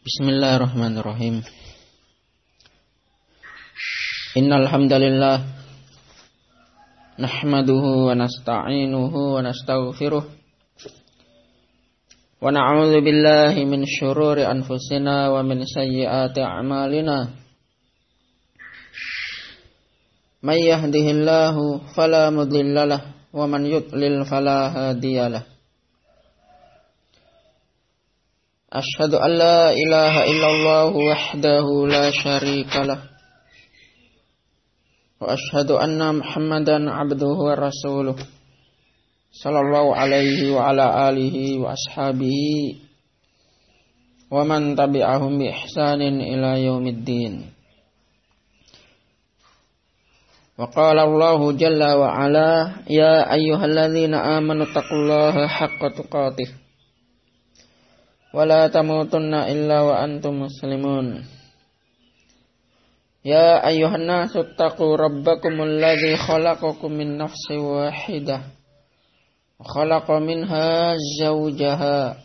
Bismillahirrahmanirrahim. Innal hamdalillah nahmaduhu wa nasta'inuhu wa nastaghfiruh wa na'udzu billahi min syururi anfusina wa min sayyiati a'malina. May yahdihillahu fala mudhillalah wa man yudlil fala hadiyalah. Ashhadu an la ilaha illallah wahdahu la syarikalah wa ashhadu anna Muhammadan abduhu wa rasuluh sallallahu alaihi wa ala alihi wa ashabihi wa man tabi'ahum bi ihsanin ila yaumiddin. Wa qala Allahu jalla wa ala ya ayyuhalladzina amanu taqullaha haqqa tuqatih wala tamutunna illa wa antum muslimun. Ya ayyuhan nasu taqu rabbakumul ladzi khalaqakum min nafsin wahidah wa khalaqa minha zawjaha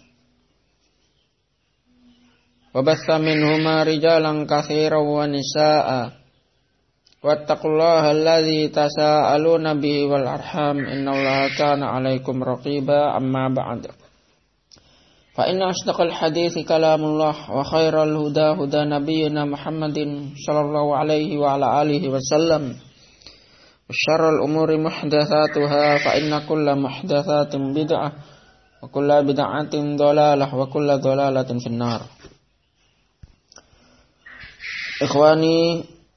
wa bassa minhuma rijalan katsiran wa nisaa'a wattaqullaha alladzi tasaaluna bihi wal arham innallaha kana 'alaikum raqiba. Amma ba'd. Fa inna asdaqal hadithi kalamullah wa khairal huda huda nabiyyina Muhammadin sallallahu alaihi wa ala alihi wasallam wa syarrul umuri muhdatsatuha fa inna kulla muhdatsatin bid'ah wa kulla bid'atin dhalalah wa kulla dhalalatin finnar. Ikhwani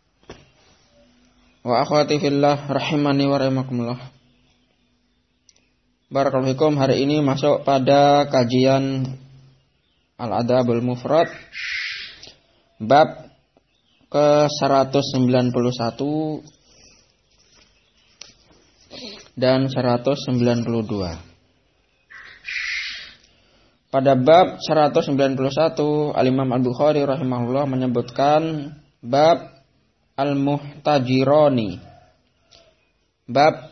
wa akhwati fillah rahimani wa rahimakumullah. Barakallahu fikum. Hari ini masuk pada kajian Al-Adabul Mufrad bab ke-191 dan 192. Pada bab 191 Al-Imam Al-Bukhari rahimahullah menyebutkan bab Al-Muhtajirani, bab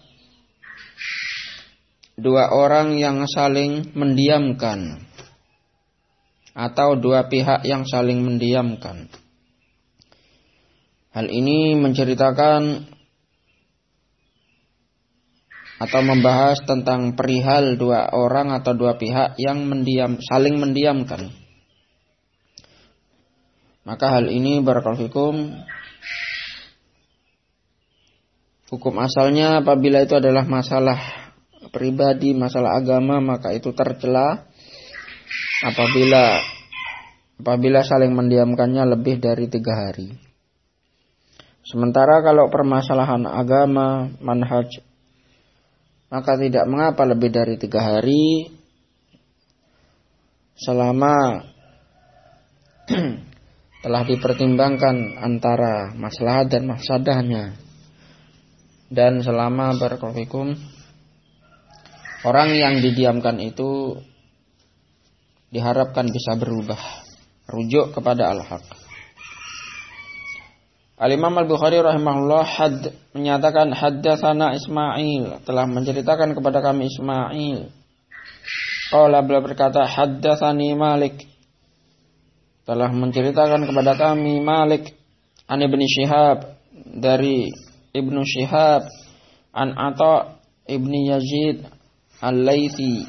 dua orang yang saling mendiamkan atau dua pihak yang saling mendiamkan. Hal ini menceritakan atau membahas tentang perihal dua orang atau dua pihak yang saling mendiamkan. Maka hal ini barakallahu fikum, hukum asalnya apabila itu adalah masalah pribadi, masalah agama, maka itu tercela apabila saling mendiamkannya lebih dari 3 hari. Sementara kalau permasalahan agama, manhaj, maka tidak mengapa lebih dari 3 hari selama telah dipertimbangkan antara maslahat dan mafsadahnya, dan selama barakallahu fikum orang yang didiamkan itu diharapkan bisa berubah, rujuk kepada al-haq. Al-Imam Al-Bukhari rahimahullah menyatakan haddatsana Ismail, telah menceritakan kepada kami Ismail. Qala, beliau berkata haddatsani Malik, telah menceritakan kepada kami Malik an Ibnu Syihab, dari Ibnu Syihab, an Atha ibni Yazid Al-Laythi,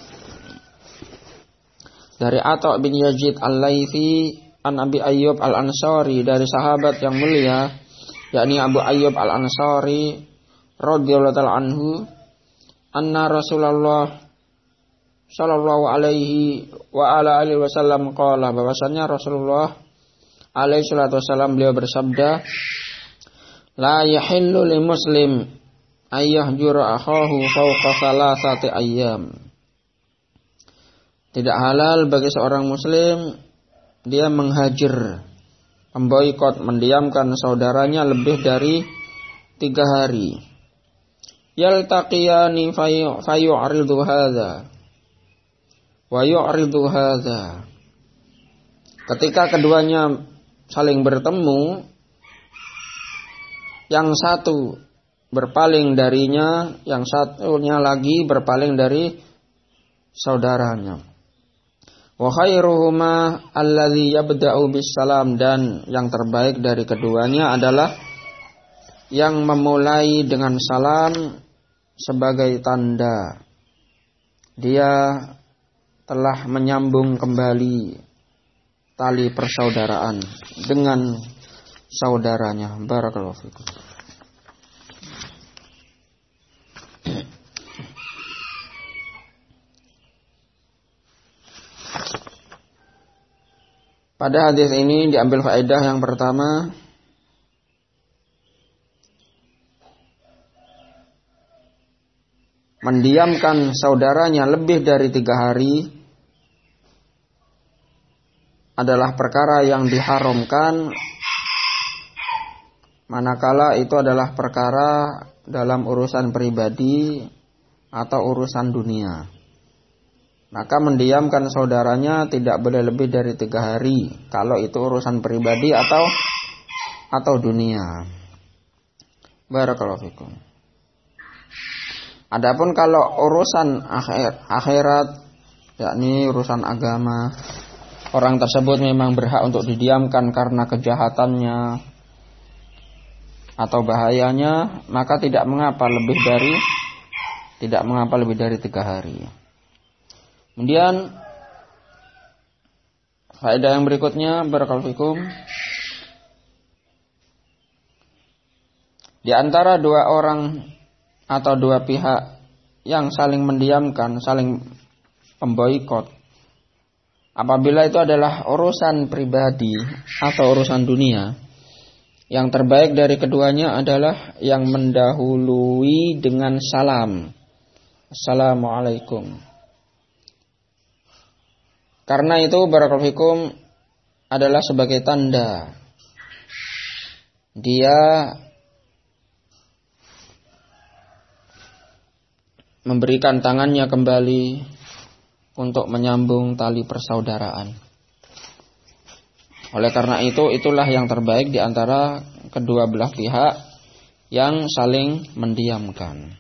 dari Atha bin Yazid Al-Laythi, an Abi Ayyub Al-Ansari, dari sahabat yang mulia yakni Abu Ayyub Al-Ansari radhiyallahu ta'ala anhu, anna Rasulullah sallallahu alaihi wa ala alihi wasallam qala, bahwasanya Rasulullah alaihi salatu wasallam beliau bersabda, la yahillu lil muslim ayyahjura akhahu fawqa thalathati ayyam. Tidak halal bagi seorang muslim dia menghajar, memboikot, mendiamkan saudaranya lebih dari 3 hari. Yaltaqiyani fayu'ridu hadza wa yu'ridu hadza. Ketika keduanya saling bertemu, yang satu berpaling darinya, yang satunya lagi berpaling dari saudaranya. Wa khairuhuma alladzi yabda'u bisalam, dan yang terbaik dari keduanya adalah yang memulai dengan salam sebagai tanda dia telah menyambung kembali tali persaudaraan dengan saudaranya. Barakallahu fikum. Pada hadis ini diambil faedah yang pertama, mendiamkan saudaranya lebih dari 3 hari adalah perkara yang diharamkan, manakala itu adalah perkara dalam urusan pribadi atau urusan dunia. Maka mendiamkan saudaranya tidak boleh lebih dari 3 hari kalau itu urusan pribadi atau dunia. Barakallahu fikum. Adapun kalau urusan akhirat, yakni urusan agama, orang tersebut memang berhak untuk didiamkan karena kejahatannya atau bahayanya, maka tidak mengapa lebih dari 3 hari. Kemudian faedah yang berikutnya, barakallahu fikum, di antara 2 orang atau 2 pihak yang saling mendiamkan, saling memboikot, apabila itu adalah urusan pribadi atau urusan dunia, yang terbaik dari keduanya adalah yang mendahului dengan salam, Assalamualaikum. Karena itu barakallahu fikum adalah sebagai tanda dia memberikan tangannya kembali untuk menyambung tali persaudaraan. Oleh karena itu, itulah yang terbaik di antara kedua belah pihak yang saling mendiamkan.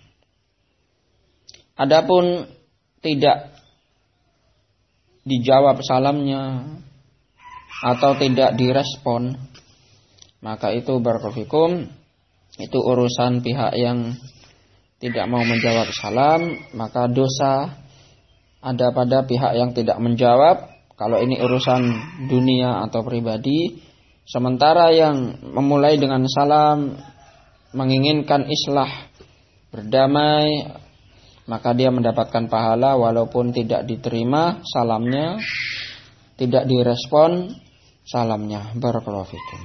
Adapun tidak dijawab salamnya atau tidak direspon, maka itu barakallahu fikum, itu urusan pihak yang tidak mau menjawab salam, maka dosa ada pada pihak yang tidak menjawab kalau ini urusan dunia atau pribadi. Sementara yang memulai dengan salam menginginkan islah, berdamai, maka dia mendapatkan pahala walaupun tidak diterima salamnya, tidak direspon salamnya. Barakallahu fikum.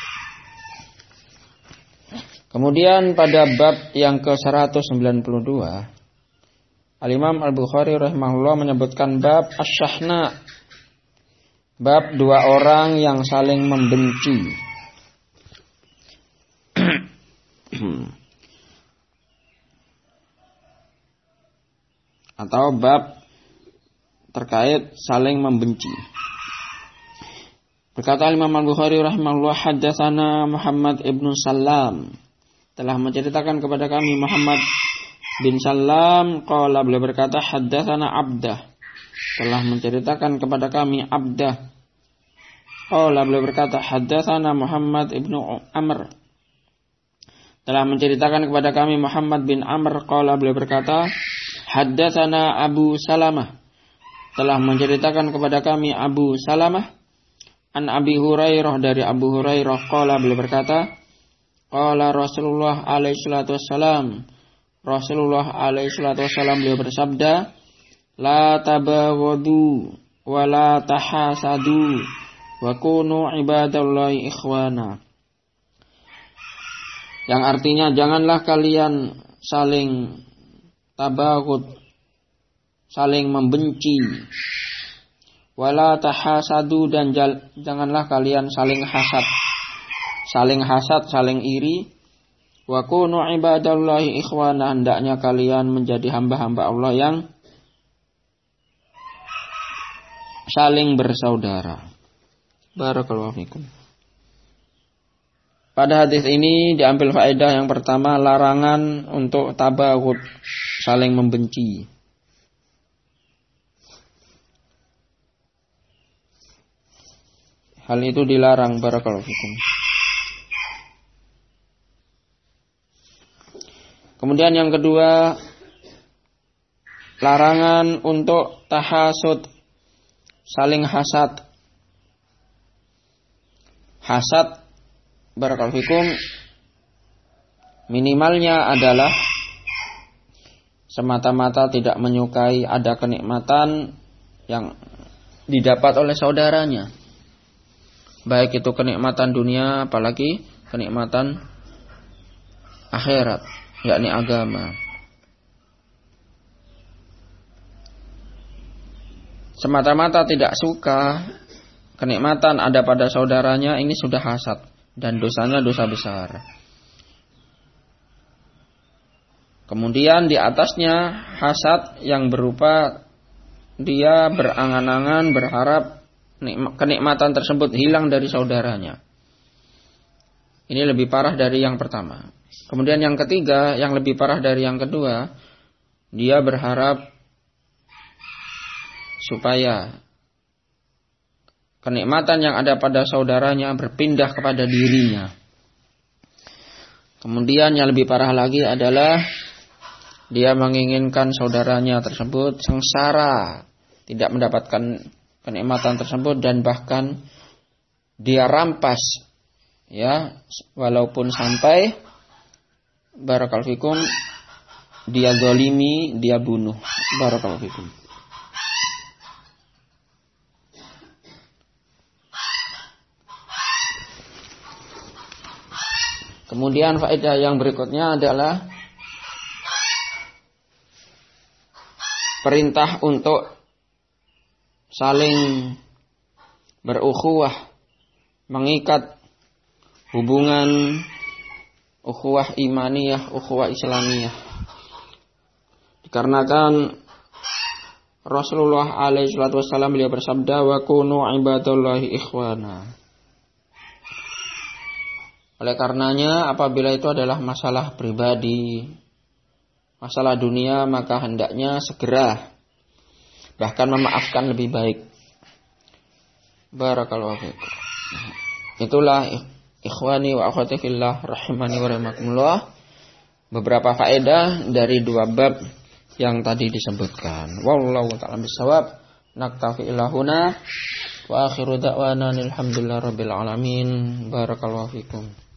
Kemudian pada bab yang ke-192, Al-Imam Al-Bukhari rahimahullah menyebutkan bab asyahna, bab 2 orang yang saling membenci. Atau bab terkait saling membenci. Berkata Imam Al-Bukhari rahimahullah, haddatsana Muhammad ibnu Salam, telah menceritakan kepada kami Muhammad bin Salam, qala, beliau berkata, haddatsana Abdah, telah menceritakan kepada kami Abdah, qala, beliau berkata, haddatsana Muhammad ibnu Amr, telah menceritakan kepada kami Muhammad bin Amr, qala, beliau berkata, haddatsana Abu Salamah, telah menceritakan kepada kami Abu Salamah, an Abi Hurairah, dari Abu Hurairah, qala, beliau berkata, qala Rasulullah alaihi salatu wassalam, Rasulullah alaihi salatu wassalam beliau bersabda, la tabaghadu wa la tahasadu wa kunu ibadallahi ikhwana. Yang artinya, janganlah kalian saling tabaghud, saling membenci, wala tahasadu, dan janganlah kalian saling hasad, saling iri. Wa kunu ibadallahi ikhwana, hendaknya kalian menjadi hamba-hamba Allah yang saling bersaudara. Barakallahu fikum. Pada hadis ini diambil faedah yang pertama, larangan untuk tabaghud, saling membenci. Hal itu dilarang. Barakallahu fikum. Kemudian yang kedua, larangan untuk tahasud, saling hasad. Hasad, barakallahu fikum, minimalnya adalah semata-mata tidak menyukai ada kenikmatan yang didapat oleh saudaranya. Baik itu kenikmatan dunia, apalagi kenikmatan akhirat, yakni agama. Semata-mata tidak suka kenikmatan ada pada saudaranya, ini sudah hasad dan dosanya dosa besar. Kemudian di atasnya hasad yang berupa dia berangan-angan berharap kenikmatan tersebut hilang dari saudaranya. Ini lebih parah dari yang pertama. Kemudian yang ketiga, yang lebih parah dari yang kedua, dia berharap supaya kenikmatan yang ada pada saudaranya berpindah kepada dirinya. Kemudian yang lebih parah lagi adalah dia menginginkan saudaranya tersebut sengsara, tidak mendapatkan kenikmatan tersebut, dan bahkan dia rampas, ya, walaupun sampai barakallahu fikum dia zalimi, dia bunuh. Barakallahu fikum. Kemudian faedah yang berikutnya adalah perintah untuk saling berukhuwah, mengikat hubungan ukhuwah imaniyah, ukhuwah islamiyah. Dikarenakan Rasulullah alaihi salatu wasallam beliau bersabda, wa kunu ibadallahi ikhwana. Oleh karenanya apabila itu adalah masalah pribadi, masalah dunia, maka hendaknya segera, bahkan memaafkan lebih baik. Barakallahu fiikum. Itulah ikhwani wa akhwati fillah rahimani wa rahimakumullah, beberapa faedah dari dua bab yang tadi disebutkan. Wallahu ta'ala bisawab. Naktafi ilahuna wa akhiru da'wana alhamdulillah rabbil alamin. Barakallahu fiikum.